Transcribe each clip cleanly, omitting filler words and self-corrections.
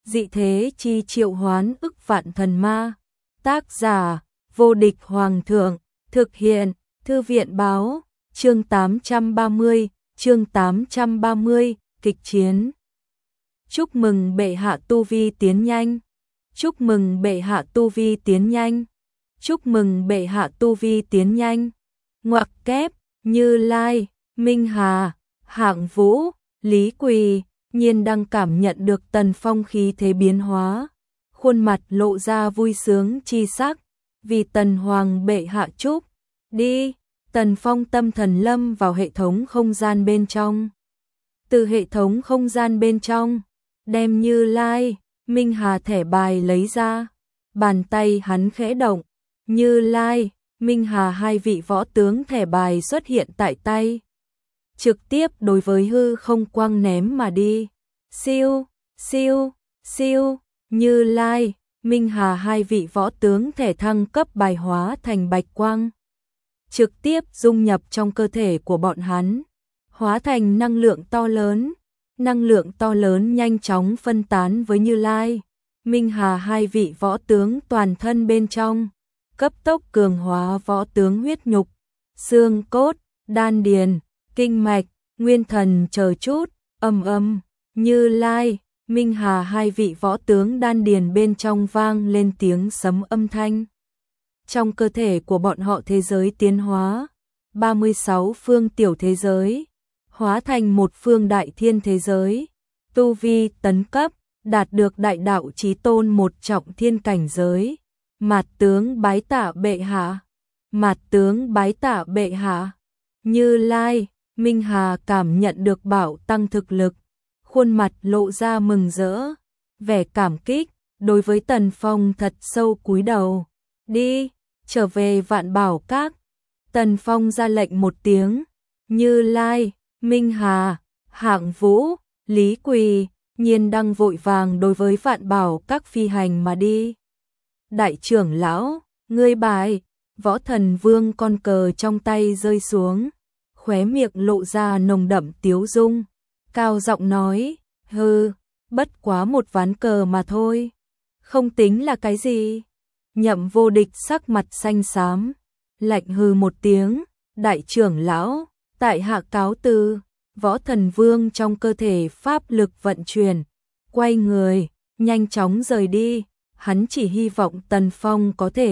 dị thế chi triệu hoán ức vạn thần ma. Tác giả, vô địch hoàng thượng, thực hiện, thư viện báo, chương 830, kịch chiến. Chúc mừng bệ hạ tu vi tiến nhanh. Chúc mừng bệ hạ tu vi tiến nhanh. Chúc mừng bệ hạ tu vi tiến nhanh. Ngoặc kép, Như Lai, Minh Hà, Hạng Vũ, Lý Quỳ, Nhiên đang cảm nhận được Tần Phong khí thế biến hóa, khuôn mặt lộ ra vui sướng chi sắc, vì Tần Hoàng bệ hạ chúc. Đi, Tần Phong tâm thần lâm vào hệ thống không gian bên trong. Từ hệ thống không gian bên trong, đem Như Lai, Minh Hà thẻ bài lấy ra, bàn tay hắn khẽ động, Như Lai, Minh Hà hai vị võ tướng thẻ bài xuất hiện tại tay. Trực tiếp đối với hư không quang ném mà đi. Siêu, siêu, siêu, Như Lai, Minh Hà hai vị võ tướng thẻ thăng cấp bài hóa thành bạch quang. Trực tiếp dung nhập trong cơ thể của bọn hắn, hóa thành năng lượng to lớn. Năng lượng to lớn nhanh chóng phân tán với Như Lai, Minh Hà hai vị võ tướng toàn thân bên trong, cấp tốc cường hóa võ tướng huyết nhục, xương cốt, đan điền, kinh mạch, nguyên thần chờ chút, Như Lai, Minh Hà hai vị võ tướng đan điền bên trong vang lên tiếng sấm âm thanh. Trong cơ thể của bọn họ thế giới tiến hóa, 36 phương tiểu thế giới, hóa thành một phương đại thiên thế giới, tu vi tấn cấp, đạt được đại đạo chí tôn một trọng thiên cảnh giới. Mạt tướng bái tạ bệ hạ, mạt tướng bái tạ bệ hạ. Như Lai, Minh Hà cảm nhận được bảo tăng thực lực, khuôn mặt lộ ra mừng rỡ, vẻ cảm kích, đối với Tần Phong thật sâu cúi đầu. Đi, trở về Vạn Bảo Các. Tần Phong ra lệnh một tiếng, Như Lai, Minh Hà, Hạng Vũ, Lý Quỳ, Nhiên đăng vội vàng đối với Vạn Bảo Các phi hành mà đi. Đại trưởng lão, ngươi bài, Võ Thần Vương con cờ trong tay rơi xuống, khóe miệng lộ ra nồng đậm tiếu dung, cao giọng nói, hừ, bất quá một ván cờ mà thôi, không tính là cái gì. Nhậm Vô Địch sắc mặt xanh xám, lạnh hừ một tiếng, đại trưởng lão, tại hạ cáo từ. Võ Thần Vương trong cơ thể pháp lực vận chuyển, quay người, nhanh chóng rời đi. Hắn chỉ hy vọng Tần Phong có thể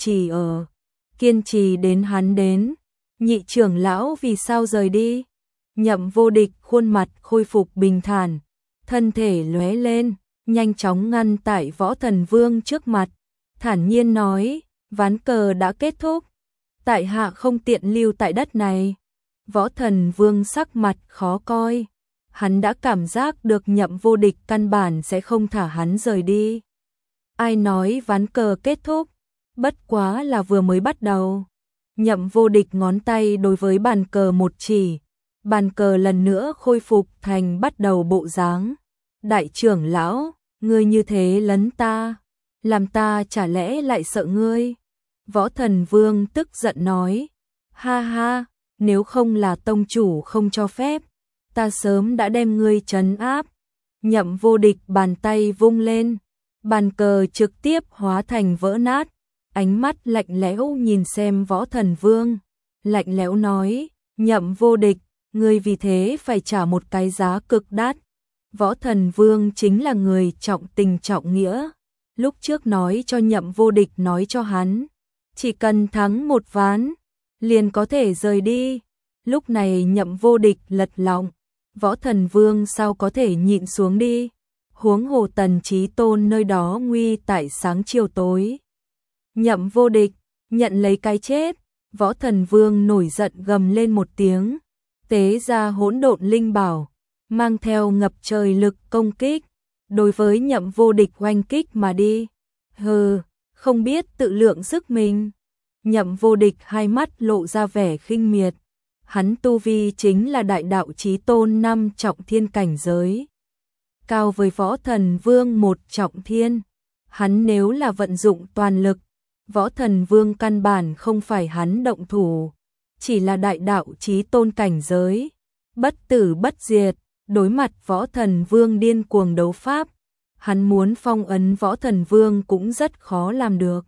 kiên trì đến hắn đến. Nhị trưởng lão vì sao rời đi? Nhậm Vô Địch khuôn mặt khôi phục bình thản, thân thể lóe lên, nhanh chóng ngăn tại Võ Thần Vương trước mặt, thản nhiên nói, ván cờ đã kết thúc, tại hạ không tiện lưu tại đất này. Võ Thần Vương sắc mặt khó coi, hắn đã cảm giác được Nhậm Vô Địch căn bản sẽ không thả hắn rời đi. Ai nói ván cờ kết thúc, bất quá là vừa mới bắt đầu. Nhậm Vô Địch ngón tay đối với bàn cờ một chỉ, bàn cờ lần nữa khôi phục thành bắt đầu bộ dáng. Đại trưởng lão, ngươi như thế lấn ta, làm ta chả lẽ lại sợ ngươi? Võ Thần Vương tức giận nói, ha ha, nếu không là tông chủ không cho phép, ta sớm đã đem ngươi trấn áp. Nhậm Vô Địch bàn tay vung lên, bàn cờ trực tiếp hóa thành vỡ nát, ánh mắt lạnh lẽo nhìn xem Võ Thần Vương, lạnh lẽo nói, Nhậm Vô Địch, ngươi vì thế phải trả một cái giá cực đắt. Võ Thần Vương chính là người trọng tình trọng nghĩa, lúc trước nói cho Nhậm Vô Địch nói cho hắn, chỉ cần thắng một ván, liền có thể rời đi. Lúc này Nhậm Vô Địch lật lọng, Võ Thần Vương sao có thể nhịn xuống đi, huống hồ Tần Chí Tôn nơi đó nguy tại sáng chiều tối. Nhậm Vô Địch, nhận lấy cái chết. Võ Thần Vương nổi giận gầm lên một tiếng, tế ra hỗn độn linh bảo, mang theo ngập trời lực công kích, đối với Nhậm Vô Địch oanh kích mà đi. Hừ, không biết tự lượng sức mình. Nhậm Vô Địch hai mắt lộ ra vẻ khinh miệt, hắn tu vi chính là đại đạo chí tôn 5 trọng thiên cảnh giới, cao với Võ Thần Vương 1 trọng thiên. Hắn nếu là vận dụng toàn lực, Võ Thần Vương căn bản không phải hắn động thủ, chỉ là đại đạo chí tôn cảnh giới, bất tử bất diệt. Đối mặt Võ Thần Vương điên cuồng đấu pháp, hắn muốn phong ấn Võ Thần Vương cũng rất khó làm được.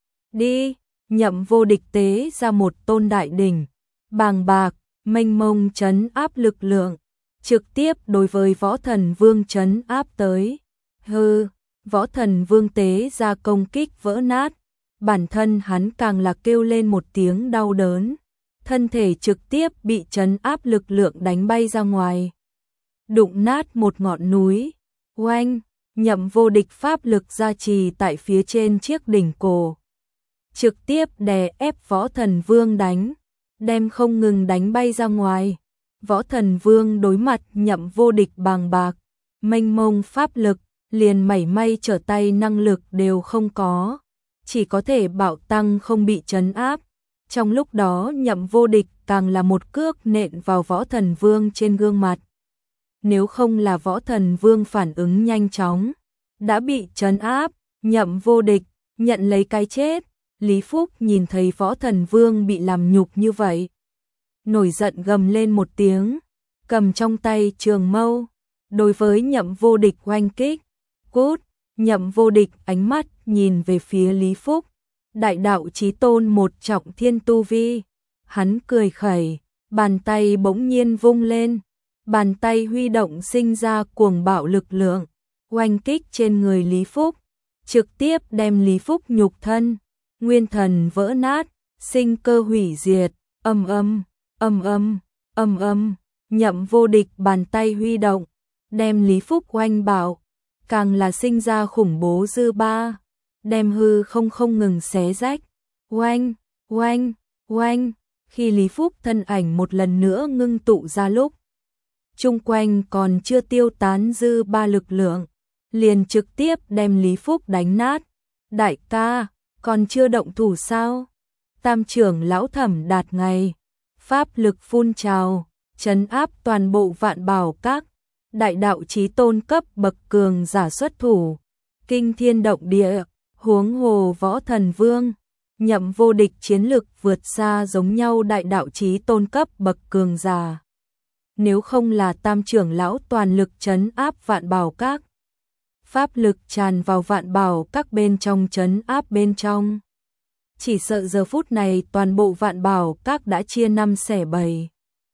Đi, Nhậm Vô Địch tế ra một tôn đại đỉnh, bàng bạc, mênh mông trấn áp lực lượng, trực tiếp đối với Võ Thần Vương trấn áp tới. Hừ, Võ Thần Vương tế ra công kích vỡ nát, bản thân hắn càng là kêu lên một tiếng đau đớn, thân thể trực tiếp bị trấn áp lực lượng đánh bay ra ngoài, đụng nát một ngọn núi. Oanh, Nhậm Vô Địch pháp lực gia trì tại phía trên chiếc đỉnh cổ, trực tiếp đè ép Võ Thần Vương đánh, đem không ngừng đánh bay ra ngoài. Võ Thần Vương đối mặt Nhậm Vô Địch bàng bạc, mênh mông pháp lực, liền mảy may trở tay năng lực đều không có, chỉ có thể bạo tăng không bị trấn áp. Trong lúc đó Nhậm Vô Địch càng là một cước nện vào Võ Thần Vương trên gương mặt. Nếu không là Võ Thần Vương phản ứng nhanh chóng, đã bị trấn áp. Nhậm Vô Địch nhận lấy cái chết. Lý Phúc nhìn thấy Võ Thần Vương bị làm nhục như vậy, nổi giận gầm lên một tiếng, cầm trong tay trường mâu, đối với Nhậm Vô Địch oanh kích. Cút! Nhậm Vô Địch ánh mắt nhìn về phía Lý Phúc, đại đạo chí tôn một trọng thiên tu vi. Hắn cười khẩy, bàn tay bỗng nhiên vung lên, bàn tay huy động sinh ra cuồng bạo lực lượng, oanh kích trên người Lý Phúc, trực tiếp đem Lý Phúc nhục thân, nguyên thần vỡ nát, sinh cơ hủy diệt. Âm âm, âm âm, âm âm, Nhậm Vô Địch bàn tay huy động, đem Lý Phúc oanh bạo, càng là sinh ra khủng bố dư ba, đem hư không ngừng xé rách. Oanh, oanh, oanh, khi Lý Phúc thân ảnh một lần nữa ngưng tụ ra lúc, chung quanh còn chưa tiêu tán dư ba lực lượng, liền trực tiếp đem Lý Phúc đánh nát. Đại ca, còn chưa động thủ sao? Tam trưởng lão Thẩm Đạt ngày, pháp lực phun trào, trấn áp toàn bộ Vạn Bảo Các, đại đạo chí tôn cấp bậc cường giả xuất thủ, kinh thiên động địa, huống hồ Võ Thần Vương. Nhậm Vô Địch chiến lực vượt xa giống nhau đại đạo chí tôn cấp bậc cường giả. Nếu không là tam trưởng lão toàn lực trấn áp Vạn Bảo Các, pháp lực tràn vào Vạn Bảo Các bên trong trấn áp bên trong, chỉ sợ giờ phút này toàn bộ Vạn Bảo Các đã chia năm xẻ bảy,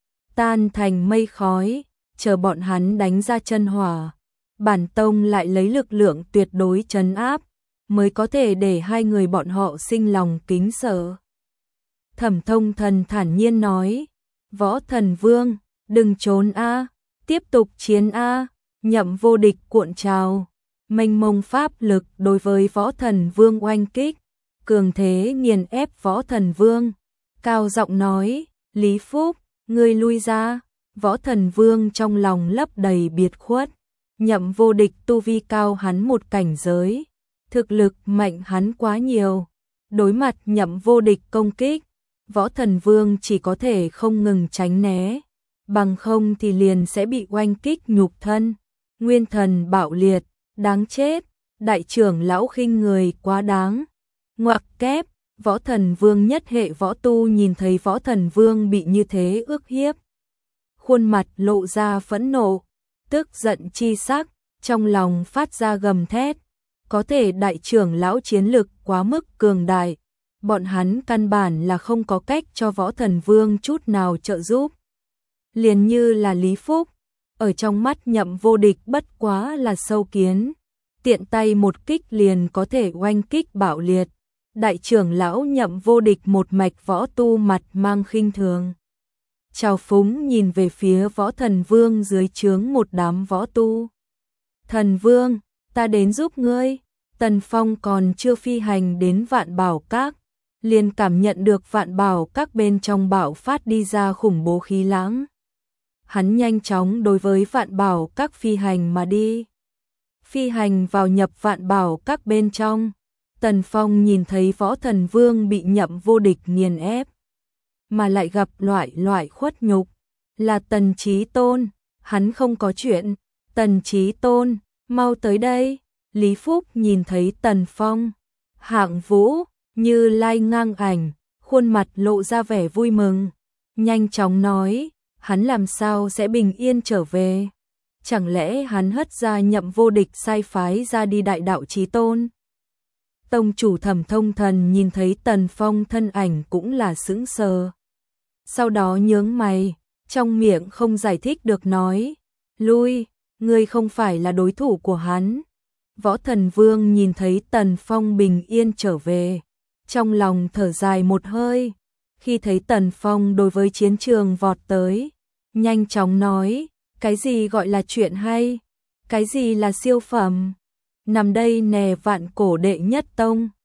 tan thành mây khói, chờ bọn hắn đánh ra chân hỏa, bản tông lại lấy lực lượng tuyệt đối trấn áp, mới có thể để hai người bọn họ sinh lòng kính sợ. Thẩm Thông Thần thản nhiên nói, Võ Thần Vương, đừng trốn a, tiếp tục chiến a. Nhậm Vô Địch cuộn trào, mênh mông pháp lực đối với Võ Thần Vương oanh kích, cường thế nghiền ép Võ Thần Vương, cao giọng nói, Lý Phúc, ngươi lui ra. Võ Thần Vương trong lòng lấp đầy biệt khuất, Nhậm Vô Địch tu vi cao hắn một cảnh giới, thực lực mạnh hắn quá nhiều, đối mặt Nhậm Vô Địch công kích, Võ Thần Vương chỉ có thể không ngừng tránh né, bằng không thì liền sẽ bị oanh kích nhục thân, nguyên thần bạo liệt, đáng chết, đại trưởng lão khinh người quá đáng. Ngoặc kép, Võ Thần Vương nhất hệ võ tu nhìn thấy Võ Thần Vương bị như thế ức hiếp, khuôn mặt lộ ra phẫn nộ, tức giận chi sắc, trong lòng phát ra gầm thét, có thể đại trưởng lão chiến lực quá mức cường đại, bọn hắn căn bản là không có cách cho Võ Thần Vương chút nào trợ giúp. Liền như là Lý Phúc, ở trong mắt Nhậm Vô Địch bất quá là sâu kiến, tiện tay một kích liền có thể oanh kích bạo liệt. Đại trưởng lão Nhậm Vô Địch một mạch võ tu mặt mang khinh thường, trào phúng nhìn về phía Võ Thần Vương dưới trướng một đám võ tu. Thần Vương, ta đến giúp ngươi. Tần Phong còn chưa phi hành đến Vạn Bảo Các, liền cảm nhận được Vạn Bảo Các bên trong bạo phát đi ra khủng bố khí lãng. Hắn nhanh chóng đối với Vạn Bảo Các phi hành mà đi. Phi hành vào nhập Vạn Bảo Các bên trong, Tần Phong nhìn thấy Võ Thần Vương bị Nhậm Vô Địch nghiền ép, mà lại gặp loại khuất nhục, là Tần Chí Tôn, hắn không có chuyện. Tần Chí Tôn, mau tới đây. Lý Phúc nhìn thấy Tần Phong, Hạng Vũ, Như Lai ngang ảnh, khuôn mặt lộ ra vẻ vui mừng, nhanh chóng nói, hắn làm sao sẽ bình yên trở về. chẳng lẽ hắn hất ra Nhậm Vô Địch sai phái ra đi đại đạo chí tôn? Tông chủ Thẩm Thông Thần nhìn thấy Tần Phong thân ảnh cũng là sững sờ. Sau đó nhướng mày, trong miệng không giải thích được nói, lui, ngươi không phải là đối thủ của hắn. Võ Thần Vương nhìn thấy Tần Phong bình yên trở về, trong lòng thở dài một hơi, khi thấy Tần Phong đối với chiến trường vọt tới, nhanh chóng nói, cái gì gọi là chuyện hay, cái gì là siêu phẩm, nằm đây nè Vạn Cổ đệ nhất tông.